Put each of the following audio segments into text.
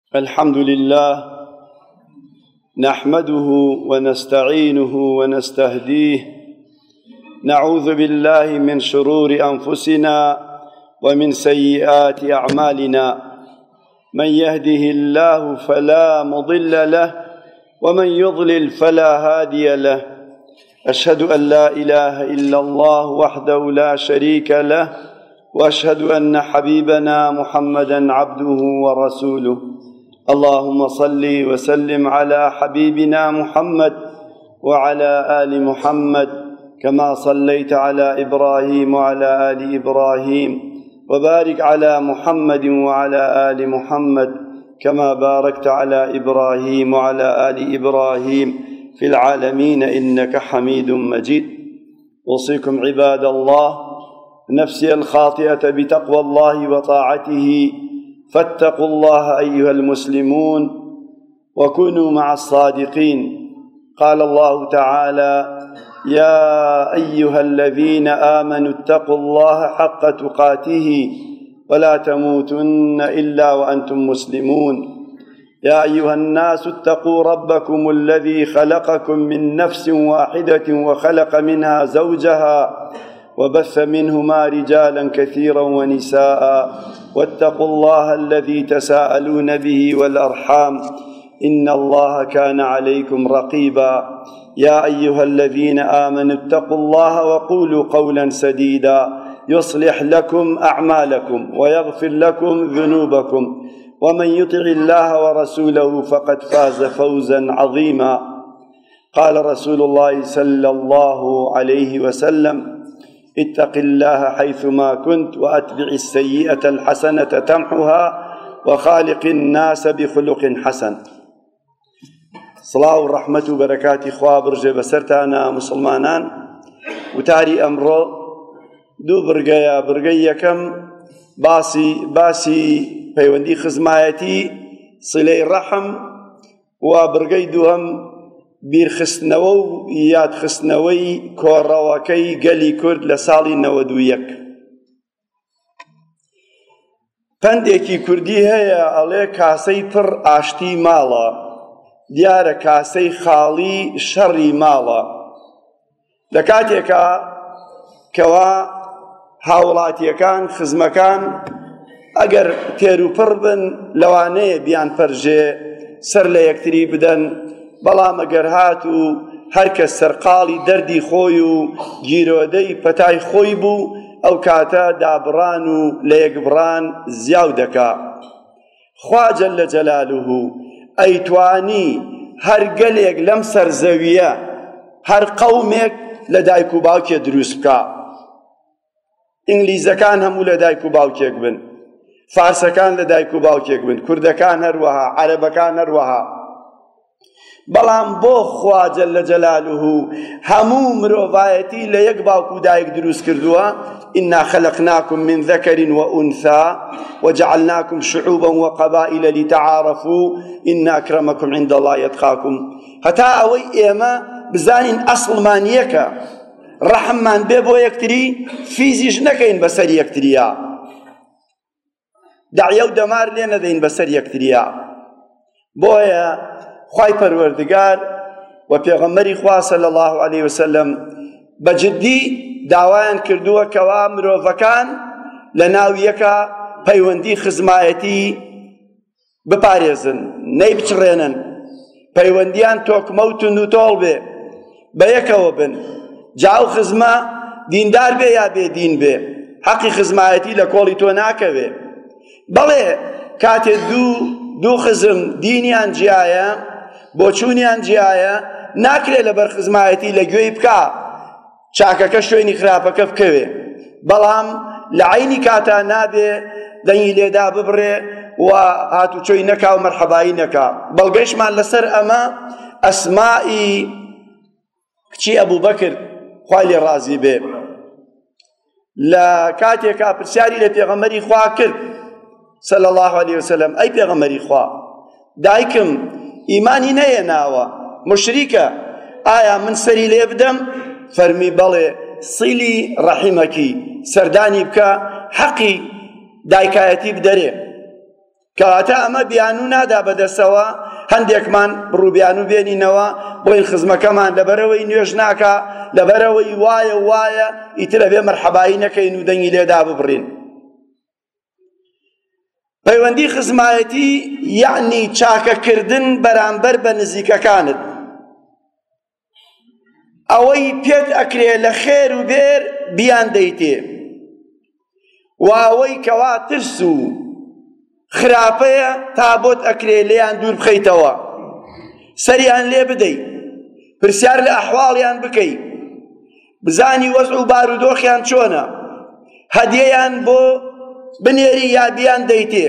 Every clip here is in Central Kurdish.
الحمد لله نحمده ونستعينه ونستهديه، نعوذ بالله من شرور أنفسنا ومن سيئات أعمالنا، من يهده الله فلا مضل له ومن يضلل فلا هادي له. أشهد أن لا إله إلا الله وحده لا شريك له، وأشهد أن حبيبنا محمدا عبده ورسوله. اللهم صل وسلم على حبيبنا محمد وعلى آل محمد كما صليت على إبراهيم وعلى آل إبراهيم، وبارك على محمد وعلى آل محمد كما باركت على إبراهيم وعلى آل إبراهيم في العالمين إنك حميد مجيد. أوصيكم عباد الله نفسي الخاطئة بتقوى الله وطاعته، فاتقوا الله أيها المسلمون وكونوا مع الصادقين. قال الله تعالى: يا أيها الذين آمنوا اتقوا الله حق تقاته ولا تموتن إلا وأنتم مسلمون. يا أيها الناس اتقوا ربكم الذي خلقكم من نفس واحدة وخلق منها زوجها وبث منهما رجالا كثيرا ونساء، واتقوا الله الذي تساءلون به والأرحام إن الله كان عليكم رقيبا. يا أيها الذين آمنوا اتقوا الله وقولوا قولا سديدا يصلح لكم أعمالكم ويغفر لكم ذنوبكم، ومن يطع الله ورسوله فقد فاز فوزا عظيما. قال رسول الله صلى الله عليه وسلم: اتق الله حيثما كنت وأتبع السيئة الحسنة تمحها وخالق الناس بخلق حسن. صلاة ورحمة وبركات إخوة برجة بسرتانا مسلمانان. وتاري أمره دو برقيا كم باسي بيوندي خزمايتي صلي الرحم، وبرقي دوهم بیرخستنەوە و یادخستنەوەی کۆڕەوەکەی گەلی کورد لە ساڵی 91. پندێکی کوردی هەیە ئەڵێ کاسەی پڕ ئاشتی ماڵە، دیارە کاسەی خاڵی شەڕی ماڵە. لە کاتێکە کەوا هاوڵاتیەکان خزمەکان ئەگەر تێر و پڕ بن لەوانەیە بیان پەرژێ سەر لە یەکتری بدەن، بەڵام ئەگەر هات و هەرکەس سەرقاڵی دەردی خۆی و گیرۆدەی پەتای خۆی بوو، ئەو کاتە دابڕان و لە یەکبڕان زیاو دەکا. خوا جەلە جەلالوه ئەیتوانی هەر گەلێک لەم سەرزەویە هەر قەومێک لە دایک و باوکێ دروست بکا. ئینگلیزەکان هەموو لە دایک و باوکێک بن، فارسەکان لە دایک و باوکێک بن، کوردەکان هەروەها، عەرەبەکان هەروەها. بەڵام بۆ خوا جەلە جەلالوه هەموو مرۆڤایەتی لە یەک باوک و دایک دروست کردووە. ئینا خەلەقناکم من ذەکەر وئونثا وجعلناکم شعوبا وقبائل لتعارفوا ئین ئەکرەمەکم عند الله یەتقاکم. هەتا ئەوەی ئێمە بزانین ئەسڵمان یەکە، ڕەحممان بێ بۆ یەکتری، فیزیش نەکەین بەسەر یەکتریە، دەعیە و دەمار لێ نەدەین بەسەر یەکتریە. بۆیە خوای پەروەردگار و پێغەمبەری خوا صلی الله علیه وسلم بەجددی داوایان کردووە کەوا مرۆڤەکان لە ناو یەکە پەیوەندی خزمایەتی بپارێزن، نەی بچڕێنن، پەیوەندیان تۆکمە و تند و تۆڵ بێ، بە یەکەوە بن. جاو خزمە دیندار بێ یا بێدین بێ، حەقی خزمایەتی لە کۆڵی تۆ ناکەوێ. بەڵێ کاتێ دوو خزم دینیان جیایە، بۆچوونیان جیایە، ناکرێت لە بەرخزمایەتی لە گوێی بکا چاکەکە شوێنی خراپەکە بکەوێ، بەڵام لە عینی کاتا نابێ دەنگی لێدا ببڕێ و هاتوچۆی نەکا و مەرحەبایی نەکا. بەڵگەیشمان لەسەر ئەمە ئەسمائی کچی ئەبوبەکر خوای لێ ڕازی بێ لە کاتێکا پرسیاری لە پێغەمبەری خوا کرد صلی الله علیه وسلم: ئەی پێغەمبەری خوا، دایکم ئیمانی نەهێناوە، مشریکە، ئایا من سەری لێ بدەم؟ فەرمی: بەڵێ، سیلی ڕەحیمەکی، سەردانی بکە، حەقی دایکایەتی بدەرێ. کەواتە ئەمە بیان و نادا بەدەستەوە هەندێکمان بڕووبیان و بێنینەوە بۆی خزمەکەمان لەبەرەوەی نوێژ ناکا لەبەرەوەی وایە ئیترە بێ مەرحەبایی نەکەین و دەنگی لێدا ببڕین. پەیوەندی خزمایەتی یعنی چاکەکردن بەرامبەر بە نزیکەکانت، ئەوەی پێت ئەکرێ لە خێر و بێر بیان دەیتێ، و ئەوەی کەوا ترس و خراپەیە تا بۆت ئەکرێ لێیان دوور بخەیتەوە، سەریان لێ بدەی، پرسیار لە ئەحواڵیان بکەی، بزانی وەزع و بارودۆخیان چۆنە، هەدیەیان بۆ بنێری یا بیان دەیتێ،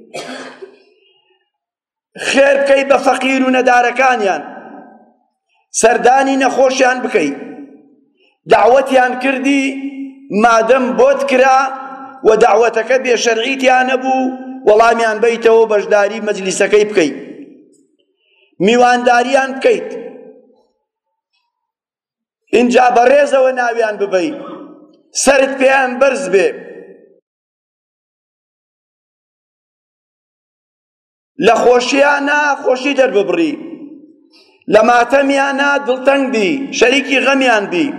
خێر بکەی بە فەقیر و نەدارەکانیان، سەردانی نەخۆشیان بکەی، دعوەتیان کردی مادەم بۆت کرا و دعوەتەکە بێشەرعیتیان نەبوو وەڵامیان بیتەوە بەشداری مەجلیسەکەی بکەیت، میوانداریان بکەیت، اینجا بەڕێزەوە ناویان ببەی، سەرت پێیان بەرز بێ، لە خۆشیانە خۆشی دەرببڕی، لە ماتەمیانە دڵتەنگ بی، شەریکی غەمیان بی.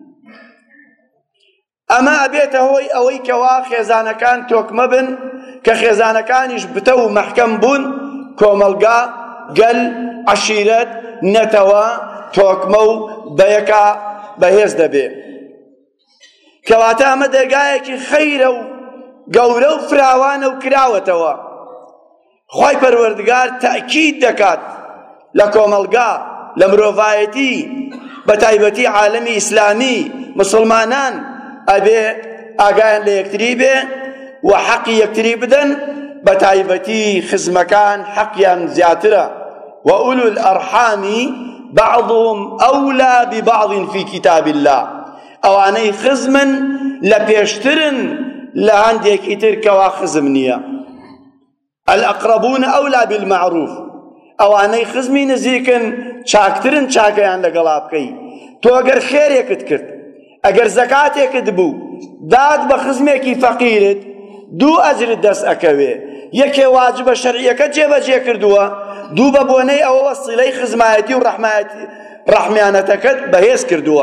ئەمە ئەبێتە هۆی ئەوەی کەوا خێزانەکان تۆکمە بن، کە خێزانەکانیش بتە و مەحکەم بوون، کۆمەلگا، گەل، عەشیرەت، نەتەوە، تۆکمە و بەیەکە بەهێز دەبێ. کەواتە ئەمە دەرگایەکی خەیرە و گەورە و فراوانە و کراوەتەوە. خوای پەروەردگار تەئکید دەکات لە کۆمەلگا، لە مرۆڤایەتی، بە تایبەتی عالەمی ئیسلامی مسلمانان ئەبێ ئاگایان لە یەکتری بێ و حەقی یەکتری بدەن، بە تایبەتی خزمەکان حەقیان زیاترە. وأولو الأرحام بعضهم أولى ببعض في كتاب الله، ئەوانەی خزمن لە پێشترن لە هەندێکی تر کەوا خزم نییە. الأقربون أولى بالمعروف، ئەوانەی خزمی نزیکن چاکترن چاکەیان لەگەڵا بکەی. تۆ ئەگەر خێرێکت کرد، ئەگەر زەکاتێکت بوو داد بە خزمێکی فەقیرت، دوو ئەجرت دەست ئەکەوێ، یەکێ واجبە شەرعیەکە جێبەجێ کردووە، دوو بە بۆنەی ئەوە وەسیلەی خزمایەتی و ڕەحمانەتەکەت بەهێز کردووە.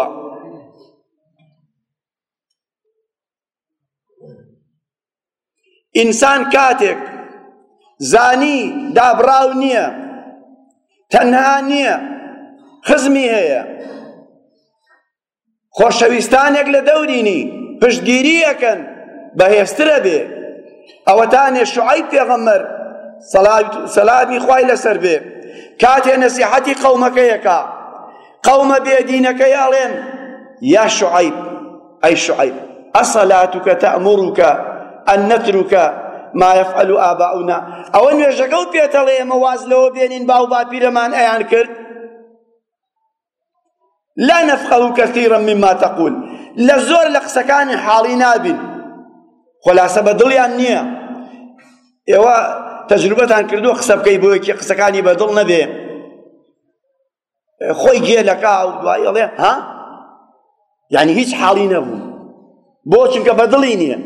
ئینسان کاتێک زانی دابراو نییە، تەنها نییە، خزمی هەیە، خۆشەویستانێک لە دەورینی پشتگیری ئەکەن، بەهێزترە بێ. ئەوەتانێ شوعەیب پێغەمبەر سەلامی خوای لەسەر بێ کاتێ نەسیحەتی قەومەکەیەکە، قەومە بێدینەکەی ئەڵێن یا شوعەیب، ئەی شوعەیب، ئەسەلاتوکە تەئموروکە ئەن نەتروکە ما يفعل آباؤنا، ئەوە نوێژەکە و پێتەڵێ ئێمە واز لەوە بێنین باو باپیرەمان ئەیان کرد. لا نفقه كثيرا مما تقول، لە زۆر لە قسەکانی حاڵی نابین، خۆلاسە بەدڵیان نییە. ئێوە تەجروبەتان کردووە قسە بکەی بۆ یەکی قسەکانی بەدڵ نەبێ، خۆی گێلەکە و دوای ئەڵێ ها، یعنی هیچ حاڵی نەبوو، بۆ چونکە بەدڵی نییە.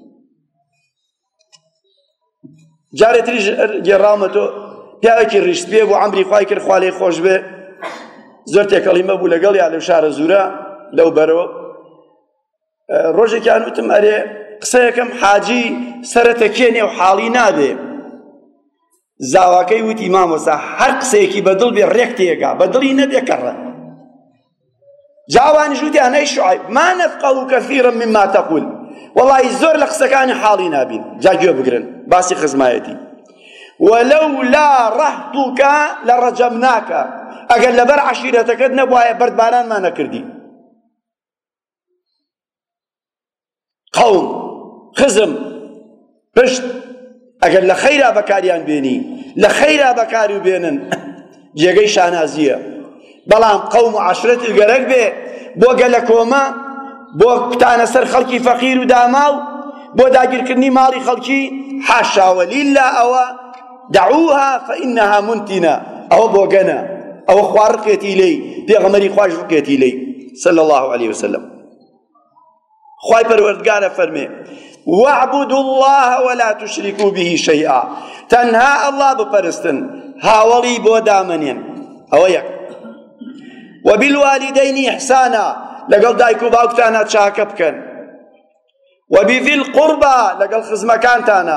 جارێتریش گێڕاومەتەوە پیاوێکی ڕیشت بێ بۆ عەمری خوای کرد خوا لێی خۆش بێ، زۆر تێکەڵیمە بوو لەگەڵ یا لەو شارە زورە لەو بەرەوە. ڕۆژێکیان وتم ئەرێ قسەیەکەم حاجی سەرەتەکێنێ و حاڵی نابێ. زاواکەی وتی مامۆستا هەر قسەیەکی بەدڵ بێ ڕێک تێگا، بەدڵی نەبێ کەڕە. جاوانیش وتیان ئەی شوعەیب ما نفقه كثيرا مما تقول، وەڵی زۆر لە قسەکانی حاڵی نابین. جاگوێ بگرن باسی خزمایەتی. وەلەولا ڕەحتوکە لەڕەجەمناکە، ئەگەر لەبەر عەشیرەتەکەت نەبوایە بەردبارانمان نەکردی. قەوم، خزم، پشت ئەگەر لە خەیرا بەکاریان بێنی، لە خەیرا بەکاری و بێنن، جێگەی شانازیە. بەڵام قەوم و عەشرەتی گەرەک بێ بۆ گەلە کۆمە، بۆ کوتانە سەر خەڵکی فەقیر و داماو، بۆ داگیرکردنی ماڵی خەڵکی، حاشا وەلیلا، ئەوە دەعوها فەئینەها مونتینە، ئەوە بۆ گەنە، ئەوە خوا ڕقێتی لێی، پێغەمبەری خوای ڕقێتی لێی صلی الله عليه وسلم. خوای پەروەردگارە فەرمێ واعبدوا الله ولا تشركوا به شيئا، تەنها ئەڵڵا بپەرستن، هاوڵی بۆ دامەنێن. ئەوە یەک. وبالوالدين إحسانا لەگەڵ دایک و باوکتانە چاکە بکەن. وبذي القربى لەگەڵ خزمەکانتانە.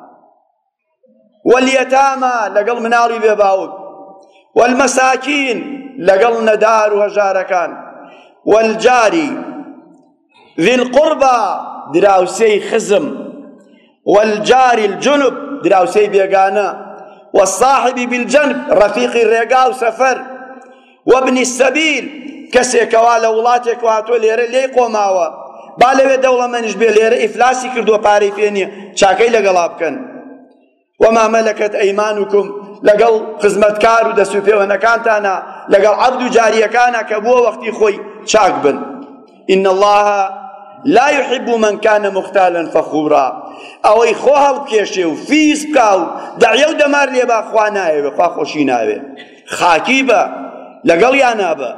واليتامى لەگەڵ مناڵی بێباوک. والمساكين لەگەڵ نەدار و هەژارەکان. والجاری ذي القربى دراوسەی خزم. والجار الجنب دراوسەی بێگانە. والصاحب بالجنب ڕەفیقی ڕێگا و سەفەر. وابن السبيل کەسێکەوا لە وڵاتێک هاتووە لێرە لێی قۆماوە با لەوێ دەوڵەمەندیش بێ لێرە ئیفلاسی کردووە پارەی پێ نییە چاکەی لەگەڵا بکەن. وما مەلەکەت ئەیمانوکم لەگەڵ خزمەتکار و دەسوپێوەنەکانتانە لەگەڵ عەبد و جاریەکانە کە بووە وەختی خۆی چاک بن. إن الله لا يحب من كان مختالا فخورا ئەوەی خۆ هەڵبکێشێ و فیز بکا و دەعیە و دەمار لێ با خوا نایەوێ خوا خۆشی ناوێ خاکی بە لەگەڵ یان نابە.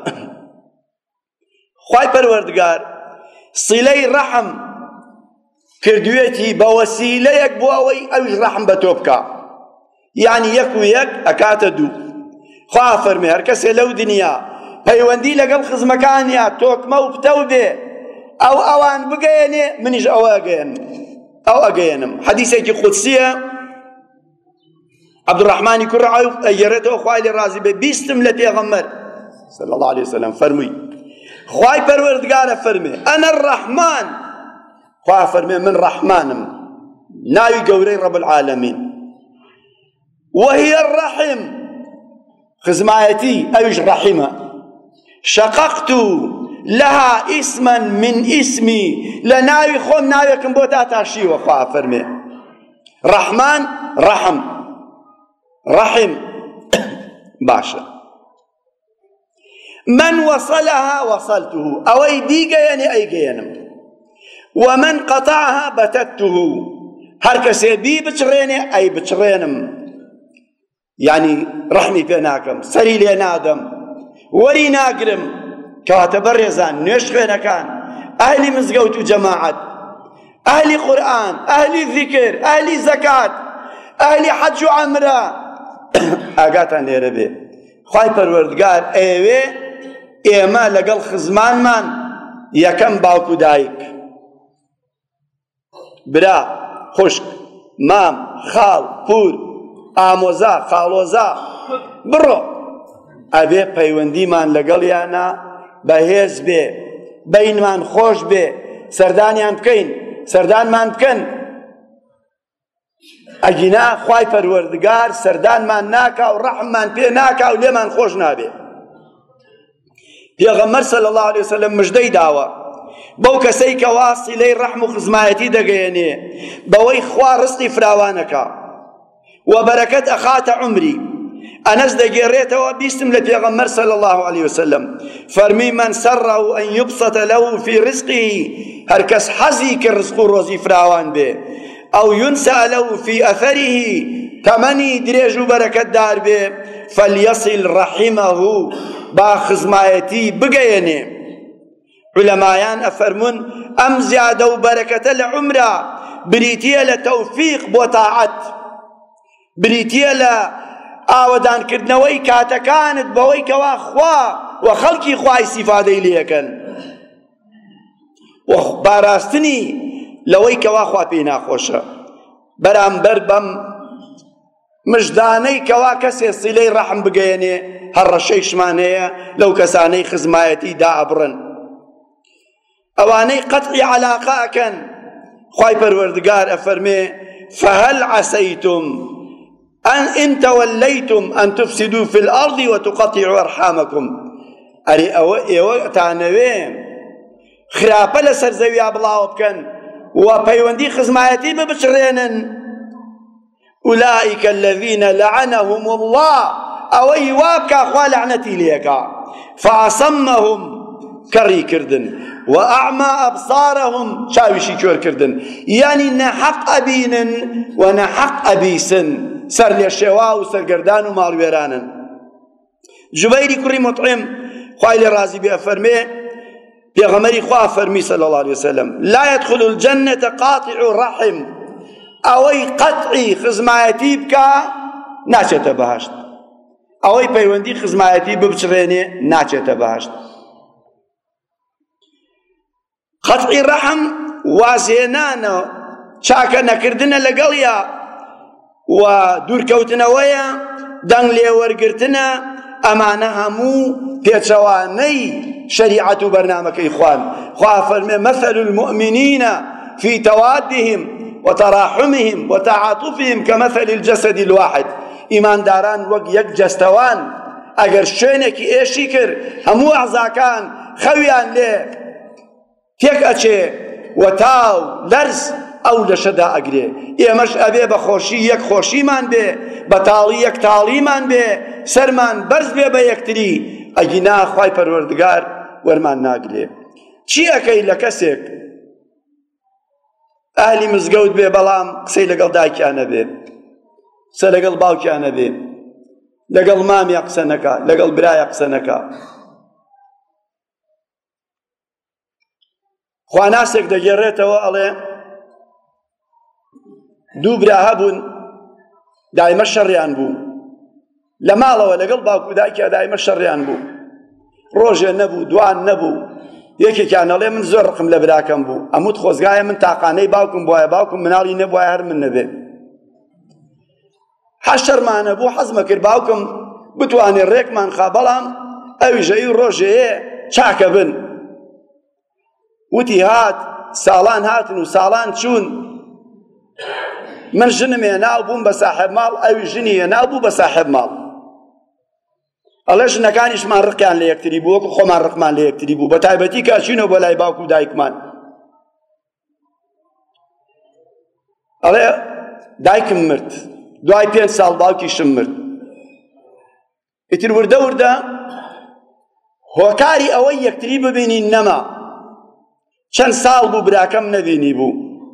خوای پەروەردگار سیلەی ڕەحم کردوێتی بە وەسیلەیەک بۆ ئەوەی ئەویش ڕەحم بە تۆ بکە، یعنی یەک و یەک ئەکاتە دوو. خوا فەرمێ هەر کەسێ لەو دنیا پەیوەندی لەگەڵ خزمەکانیا تۆکمە و پتە و بێ ئەوان بگەیەنێ منیش ئەو ئەگەیەنم. حەدیثێکی قودسیە عەبدوڕەحمانی کوڕ عەوف ئەگەڕێتەوە خوای لێ ڕازی بێ بیستم لە پێغەمبەر صلی الله عليه وسلم فەرمووی خوای پەروەردگارە فەرمێ ئەنە الرەحمان خوا فەرمێ من ڕەحمانم ناوی گەورەی ڕەب العالەمین. وهي الرحم خزمایەتی ئەویش ڕەحیمە. شققت لها اسما من اسمي لناوي خۆم ناوێکم بۆ داتاشیوە خوا فەرمێ ڕەحمان ڕەحم ڕەحم باشە. من وصلها وصلته ئەوەی بیگەیەنێ ئەیگەیەنم. ومن قطعها بتته هەر کەسێ بی بچڕێنێ ئەی بچڕێنم، یعنی ڕەحمی پێ ناکەم سەری لێ نادەم وەری ناگرم. کەواتە بەڕێزان نوێژ خوێنەکان ئەهلی مزگەوت و جەماعەت ئەهلی قورئان ئەهلی ذیکر ئەهلی زەکات ئەهلی حەج و عەمرە ئاگاتان لێرە بێ خوای پەروەردگار ئەیەوێ ئێمە لەگەڵ خزمانمان یەکەم باوک و دایک برا خوشک مام خاڵ پور ئامۆزا خاڵۆزا بڕۆ ئەبێ پەیوەندیمان لەگەڵیانە بەهێز بێ بەینمان خۆش بێ سەردانیان بکەین سەردانمان بکەن. ئەگینا خوای پەروەردگار سەردانمان ناکا و ڕەحممان پێ ناکا و لێمان خۆش نابێ. پێغەمبەر صلی الله علیه وسلم مژدەی داوە بەو کەسەی کە وا سیلەی ڕەحم و خزمایەتی دەگەیەنێ بەوەی خوا ڕزقی فراوانەکە و بەرەکەت ئەخاتە عومری. ئەنەس دەگێڕێتەوە بیستم لە پێغەمبەر صلی الله عليه وسلم فەرمی من سەڕه أن يبسط له في رزقه هەر کەس حەزی کە ڕزق و ڕۆزی فراوان بێ ئەو ينسأ له في أثره تەمەنی درێژ و بەرەکەتدار بێ فليصل رحمه با خزمایەتی بگەیەنێ. علەمایان ئەفەرمون ئەم زیادە و بەرەکەتە لە عومرە بریتیە لە تەوفیق بۆ تاعەت، بریتیە لە ئاوەدانکردنەوەی کاتەکانت بەوەی کەوا خوا و خەڵکی خوای سیفادەی لێەکەن و باراستنی لەوەی کەوا خوا پێی ناخۆشە. بەرامبەر بەم مژدانەی کەوا کەسێ سیلەی ڕەحم بگەیەنێ هەر ڕەشەیشمان هەیە لەو کەسانەی خزمایەتی دائەبڕن ئەوانەی قەتعی عەلاقە ئەکەن. خوای پەروەردگار ئەفەرمێ فهل عسەیتم إن توليتم أن تفسدوا في الأرض وتقطعوا أرحامكم. أري ئێوە تانەوێ خراپە لەسەر زەویا بڵاو بکەن و پەیوەندی خزمایەتی ببچڕێنن. أولئك الذين لعنهم الله ئەوەی وا بکا خوا لعنەتی لێکا فأصمهم کەڕی کردن وأعمى أبصارهم چاویشی کوێر کردن، یعنی نەحەق ئەبینن و نەحەق ئەبیسن سەر لێ شێوا و سەرگەردان و ماڵوێرانن. جوبەیری کوڕی مطعم خوای لێ ڕازی بێ فەرمێ پێغەمبەری خوا فەرمی صلی الله عليه وسلم لا يدخل الجنة قاطع رحم ئەوەی قەتعی خزمایەتی بکە ناچێتە بەهەشت، ئەوەی پەیوەندی خزمایەتی ببچڕێنێ ناچێتە بەهەشت. قەتعی ڕەحم وازهێنانە چاکە نەکردنە لەگەڵیە و دوورکەوتنەوەیە، دەنگ لێوەرگرتنە، ئەمانە هەموو پێچەوانەی شەریعەت و بەرنامەکەی خوان. خوا فەرمێ مەثل المؤمنین في توادهم وتراحمهم وتعاطفهم كمثل الجسد الواحد. ئیمانداران وەک یەک جەستەوان، ئەگەر شوێنێکی ئێشی کرد هەموو ئەعزاکان خەویان لێ تێک ئەچێ و تاو لەرز ئەو لەشەدا ئەگرێ. ئێمەش ئەبێ بە خۆشی یەک خۆشیمان بێ، بە تاڵی یەک تاڵیمان بێ، سەرمان بەرز بێ بە یەکتری، ئەگینا خوای پەروەردگار وەرمان ناگرێ. چی ئەکەی لە کەسێک ئاهلی مزگەوت بێ بەڵام قسەی لەگەڵ دایکیانە بێ، قسە لەگەڵ باوکیانە بێ، لەگەڵ مامیا قسە نەکا، لەگەڵ برایە قسە نەکا. خواناسێک دەگێڕێتەوە ئەڵێ دوو برا هەبوون دایمە شەڕیان بوو، لە ماڵەوە لەگەڵ باوکو دایکیا دایمە شەڕیان بوو، ڕۆژێ نەبوو دوان نەبوو. یەکێکیان ئەڵێ من زۆر ڕقم لە براکەم بوو، ئەموت خۆزگایە من تاقانەی باوکم بووایە، باوکم مناڵی نەبووایە هەر من نەبێ. حەشەرمانە بوو، حەزمە کرد باوکم بتوانێ ڕێکمان خا، بەڵام ئەویژەی ڕۆژەیە چاکە بن. وتی هات ساڵان هاتن و ساڵان چوون، من ژنم هێناو بووم بە ساحێب ماڵ، ئەوی ژنی هێناو بوو بە ساحێب ماڵ. ئەڵێ ژنەکانیشمان ڕقیان لە یەکتری بوو وەکو خۆمان ڕقمان لە یەکتری بوو، بە تایبەتی کە ئەچینەوە بۆ لای باوکو و دایکمان. ئەڵێ دایکم مرد، دوای 5 ساڵ باوکیشم مرد. ئیتر وردە وردە هۆکاری ئەوەی یەکتری ببینین نەما. چەند ساڵ بوو براکەم نەبینی بوو.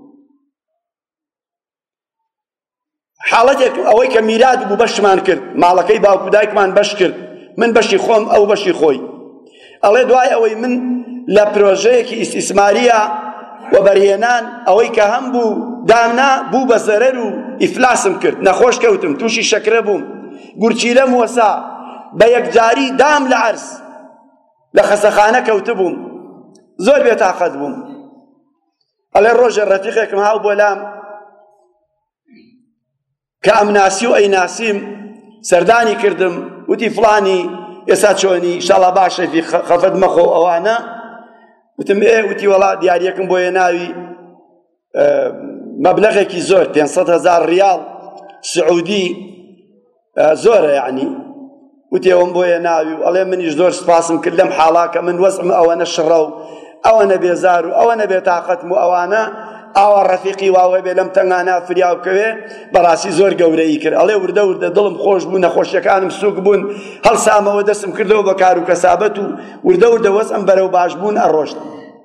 حاڵەتێک ئەوەی کە میراد بوو بەشمان کرد، ماڵەکەی باوکو دایکمان بەش کرد، من بەشی خۆم ئەو بەشی خۆی. ئەڵێ دوای ئەوەی من لە پرۆژەیەکی ئیسیسماریە و بەرهێنان ئەوەی کە هەم بوو دامنا بوو بە زەرەر و ئیفلاسم کرد، نەخۆش کەوتم، تووشی شەکرە بووم، گورچیلەم وەسا، بە یەکجاری دام لە عەرز لە خەسەخانە کەوتە بووم، زۆر بێتاقەت بووم. ئەڵێ ڕۆژێ ڕەفیقێکم هاو بۆ لام کە ئەم ناسی و ئەی ناسیم، سەردانی کردم، وتی فڵانی ئێستا چۆنی ئینشاڵڵا باشە خەفەت مەخۆ ئەوانە. وتم وتی وەڵا دیاریەکم بۆ هێناوی مەبلەغێکی زۆر 500,000 ریاڵ سعودی، زۆرە یعنی. وتی ئەوم بۆ هێناوی و ئەڵێ منیش زۆر سپاسم کرد لەم حاڵا کە من وەزعم ئەوەنە شڕە و ئەوەنە بێزار و ئەوەنە بێتاقەتم و ئەوانە ئاوا ڕەفیقی واوە بێ لەم تەنگانە فریاو بکەوێ، بەڕاستی زۆر گەورەی کرد. ئەڵێ وردە وردە دڵم خۆش بوو، نەخۆشیەکانم سووک بوون، هەڵسامەوە دەستم کردەوە بە کار و کەسابەت و وردە وردە وەزعم بەرەو باش بوون ئەڕۆشت.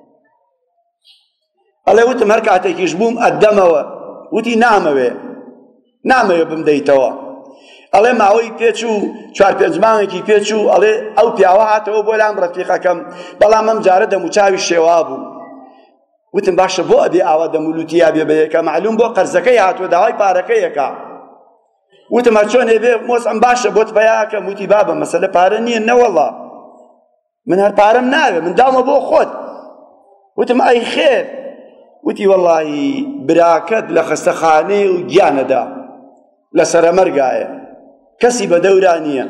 ئەڵێ وتم هەر کاتێکیش بووم ئەدەمەوە، وتی نامەوێ بمدەیتەوە. ئەڵێ ماوەی پێچوو 4-5 مانگێکی پێچوو، ئەڵێ ئەو پیاوە هاتەوە بۆ لام ڕەفیقەکەم، بەڵام ئەم جارە دەموچاوی شێوا بوو. وتم باشە بۆ ئەبێ ئاوا دەمولوتیا بێ بەیەکە، معلوم بۆ قەرزەکەی هاتووە داوای پارەکەیەکە. وتم هەرچۆن هێبێ مۆزعم باشە بۆت بەیاکەم. وتی بابە مەسەلە پارە نییە، نەوەڵڵا من هەر پارەم ناوێ، من داومە بۆ خۆت. وتم ئەی خێر. وتی وەڵڵاهی براکەت لە خەستەخانەی و گیانەدا لە سەرەمەرگایە، کەسی بە دەورا نییە،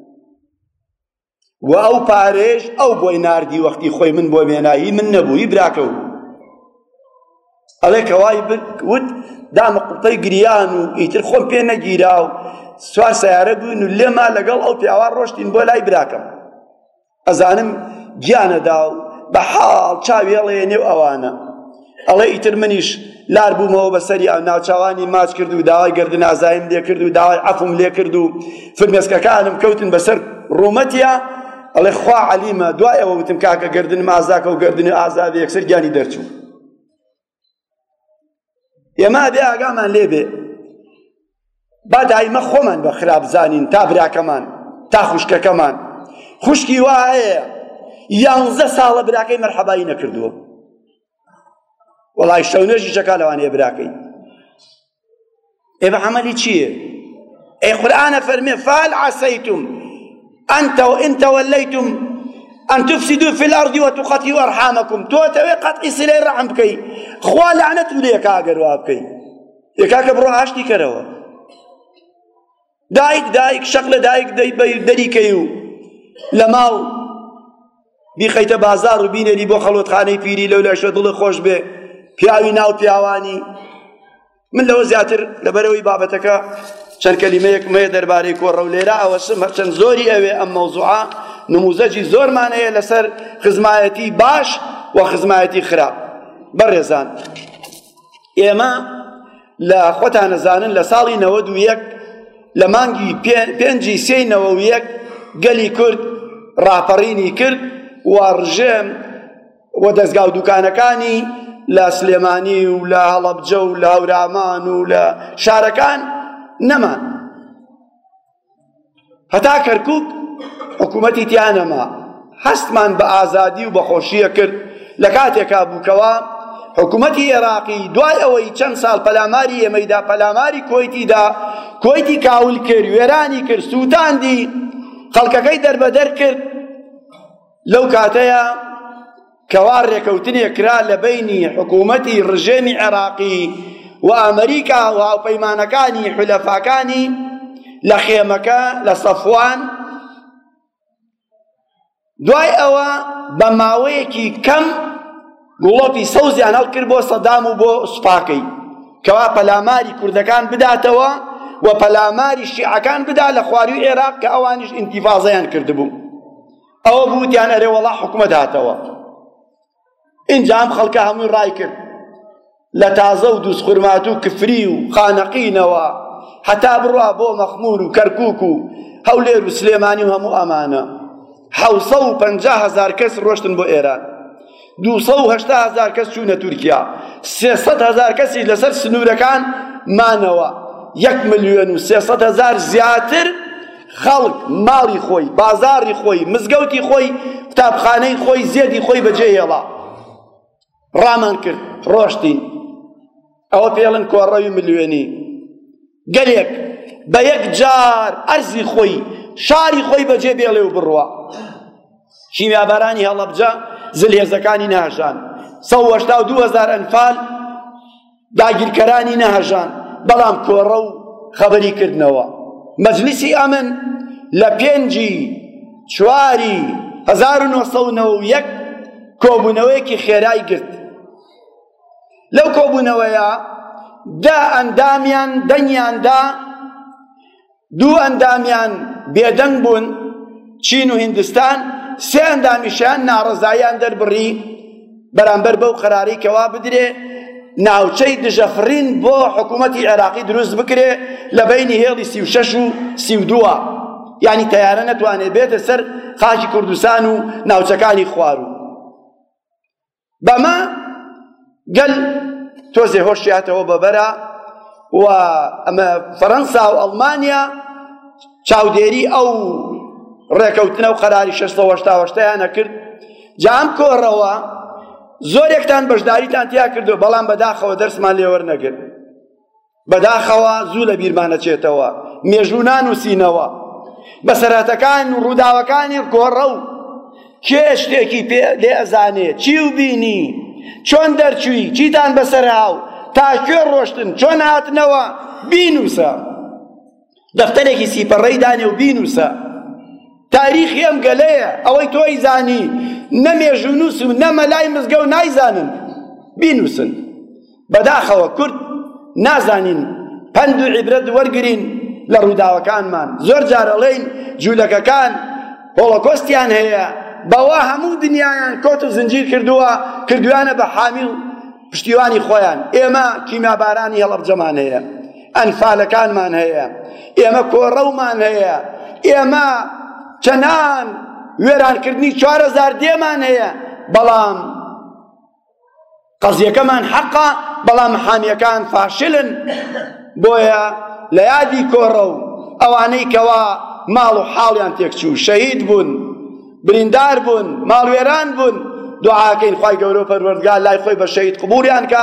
و ئەو پارێش ئەو بۆی ناردی وەختی خۆی من بۆ مێنایی من نەبووی براکە و. ئەڵێ کەوای وت دامە قوڵتەی گریان و ئیتر خۆم پێ نەگیرا و سوار سەیارە بووین و لێما لەگەڵ ئەو پیاوە ڕۆشتین بۆ لای براکەم. ئەزانم گیانەدا و بە حاڵ چاوی هەڵێنێ و ئەوانە. ئەڵێ ئیتر منیش لار بوومەوە بەسەری ئەو ناوچاوانی ماچ کرد و داوای گردن ئازایم لێ کرد و داوای عەفوم لێ کرد و فرمێسکەکانم کەوتن بەسەر ڕوومەتیە. ئەڵێ خوا عەلیمە، دوای ئەوە وتم کاکە گردنم ئازاکە و گردنی ئازادە یەکسەر گیانی دەرچوو. ئێمە بێ ئاگامان لێ بێ، با دایمە خۆمان بە خراپ زانین، تا براکەمان تا خوشکەکەمان. خوشکی وا هەیە 11 ساڵە براکەی مەرحەبایی نەکردووە، وەڵای شەو نوێژی چەکا لەوانەیە براکەی. إبا عملي چیه؟ أي قرآن فرمي فهل عسيتم أن توليتم أن تفسدوا في الأرض وتقطعوا أرحامكم توتوي قطع صلة الرحم بكي خوا لعنته ليك أجر وابكي يكاك برو عاشتي كروا دايك شغله دايك دري كيو لماو بخيت بازار وبين اللي بو خلوت خاني فيري لولا شو ضل خوش به بياوي ناو بياواني من لو زياتر لبروي بابتك چند كلمه ما درباري كور وليرا او سم چند زوري اوي ام موضوعا نموذجي زور معناه لسر خزمايتي باش وخزمايتي خراب برزان اما لا خوتان زانن لسالي 91 لمانجي بينجي سي 91 قالي كرد رابريني كرد ورجم ودزقاو دوكانكاني لا سليماني ولا هلبجة ولا هورامان ولا شاركان نمان هتا كركوك حكومتي تيانا ما هستمان بآزادي وبخوشية كرد لكاتك أبوكوا حكومتي عراقي دواي أوي چند سال پلاماري يميدا پلاماري كويتي دا كويتي كاول كر ويراني كر سوتان دي خلقكي در بدر كر لو كاتيا كوار ركوتني كرا لبيني حكومتي رجيمي عراقي وأمريكا وبيمانكاني حلفاكاني لخيمكا لصفوان دواي أوا بماويكي كم گوڵۆپی سەوزیان هەڵکرد بۆ سەدام و بۆ سوپاکەی کەوا پەلاماری کوردەکان بداتەوە و پەلاماری شیعەکان بدا لە خواروی عێراق کە ئەوانیش ئینتیفاضەیان کردبوو ئەوە بوتیان ئەرێ وەڵا حکومەت هاتەوە ئینجا ئەم خەڵکە هەمووی ڕای کرد لە تازە و دووسخورمات و کفری و خانەقینەوە هەتا بڕوا بۆ مەخمور و کەرکووک و هەولێر و سلێمانی و هەموو ئەمانە 750,000 کەس ڕۆشتن بۆ ئێران 280,000 کەس چوونە تورکیا 300,000 کەسیش لەسەر سنوورەکان مانەوە 1,300,000 زیاتر خەڵک ماڵی خۆی بازاری خۆی مزگەوتی خۆی قوتابخانەی خۆی زێدی خۆی بەجێهێڵا ڕامان کرد ڕۆشتین ئەوە پێڵن کۆڕەوی ملیۆنی گەلێک بە یەک جار ئەرزی خۆی شاری خۆی بەجێ بێڵێ و بڕوە شیمیابارانی هەڵەبجە زلهێزەکانی نەهەژان 182,000 ئەنفال داگیرکەرانی نەهەژان بەڵام کۆڕە و خەبەری کردنەوە مەجلیسی ئەمن لە 5/4/1991 کۆبوونەوەیەکی خێرای گرت لەو کۆبوونەوەیە 10 ئەندامیان دەنگیاندا 2 ئەندامیان بێدەنگ بوون چین و هیندستان 3 ئەندامیشیان ناڕەزاییان دەربڕی بەرامبەر بەو قەراری کەوا بدرێ ناوچەی دژەفرین بۆ حکوومەتی عێراقی دروست بکرێ لە بەینی هێڵی 36 و 32 یعنی تەیارە نەتوانێت بێتە سەر خاکی کوردستان و ناوچەکانی خوارو بەمە گەل تۆزێ هۆشیاتەوە بەبەرە و ئەمە فەڕەنسا و ئەڵمانیا چاودێری ئەو ڕێکەوتنە و قەراری 688یانە کرد جا ئەم کۆڕەوە زۆرێکتان بەشداریتان تیا کردو بەڵام بەداخەوە دەرسمان لێ وەرنەگرت بەداخەوە زوو لە بیرمانەچێتەوە مێژوو نانووسینەوە بەسەرەتەکان و ڕووداوەکانی کۆڕە و کێ شتێکی پێ لێ ئەزانێ چی و بینی چۆن دەرچووی چیتان بەسەر هاو تا کوێ ڕۆشتن چۆن هاتنەوە بینووسە دەفتەرێکی سیپەڕەی دانێ و بینووسە تاریخی ئەم گەلەیە ئەوەی تۆی زانی نەمێژوو نووس و نەمەلای مزگە و نایزانن بینووسن بەداخەوە کورد نازانین پند و عیبرەت وەرگرین لە ڕووداوەکانمان زۆر جارەڵێین جوولەکەکان هۆڵۆکۆستیان هەیە بەوا هەموو دنیایان کۆت و زنجیر کردویانە بە حامی و پشتیوانی خۆیان ئێمە کیمیابارانی هەڵەبجەمان هەیە ئەنفالەکانمان هەیە ئێمە کۆڕەومان هەیە ئێمە چەنان وێرانکردنی 4,000 دێمان هەیە بەڵام قەزیەکەمان حەقا بەڵام حامیەکان فاشلن بۆیە لە یادی کۆڕە و ئەوانەی کەوا ماڵ و حاڵیان تێکچوو شەهید بوون بریندار بوون ماڵوێران بوون دوعاکەین خوای گەورە و پەروەردگار لای خۆی بە شەهید قبوڵیان کە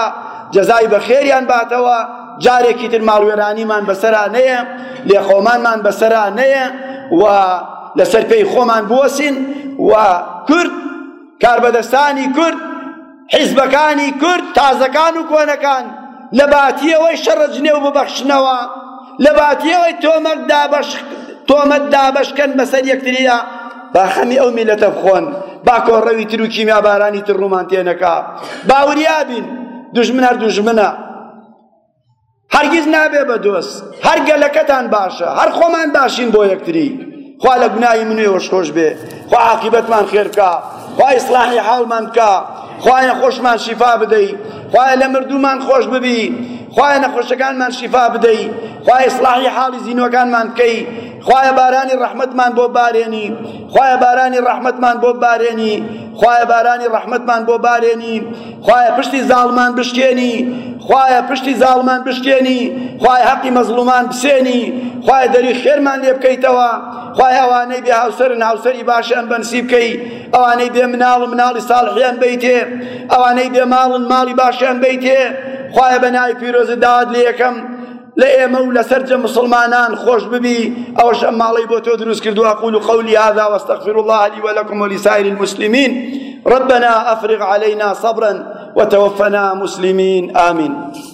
جەزای بەخێریان باتەوە، جارێکی تر ماڵوێرانیمان بەسەرا نەیە، لێخۆمانمان بەسەرا نەیە و لەسەر پێی خۆمان بوەسین و کورد، کاربەدەستانی کورد، حیزبەکانی کورد، تازەکان و کۆنەکان لە باتیەوەی شەڕەجنێ و ببەخشنەوە، لە باتیەوەی تۆمەت دابەشکەن بەسەر یەکتریە، با خەمی ئەو میلەتە بخۆن، با کۆڕەوی تر و کیمیابارانی تر ڕوومان تێنەکا. باوریابین دوژمن هەر دوژمنە، هەرگیز نابێ بە دۆست، هەر گەلەکەتان باشە، هەر خۆمان باشین بۆ یەکتری. خوا لە گوناهی من و ئێوەش خۆش بێ، خوا عاقیبەتمان خێر بکە، خوا ئیسلاحی حاڵمان بکە، خوایە خۆشمان شیفا بدەی، خوایە لە مردوومان خۆش ببی، خوایە نەخۆشەکانمان شیفا بدەی، خوایە ئیسلاحی حاڵی زینوەکانمان بکەی، خوایە بارانی ڕەحمەتمان بۆ بارێنی، خوایە بارانی ڕەحمەتمان بۆ بارێنی، خوایە بارانی ڕەحمەتمان بۆ بارێنی، خوایە پشتی زاڵمان بشکێنی، خوایە پشتی زاڵمان بشکێنی، خوایە حەقی مەزلومان بسێنی، خوایە دەری خێرمان لێ بکەیتەوە، خوایە ئەوانەی بێ هاوسەرن هاوسەری باشیان بەنسیب بکەی، ئەوانەی بێ مناڵ مناڵی ساڵحیان بیتێ، ئەوانەی بێ ماڵن ماڵی باشیان بیتێ، خوایە بە ناوی پیرۆزت داوات لێ یەکەم لە ئێمە و لەسەر جە مسلمانان خۆش ببی، ئەوەش ئەم ماڵەی بۆ تۆ دروست کردووە. أقول قولي هذا واستغفر الله لي ولكم ولسائر المسلمين. ربنا أفرغ علينا صبرا وتوفنا مسلمين. آمين.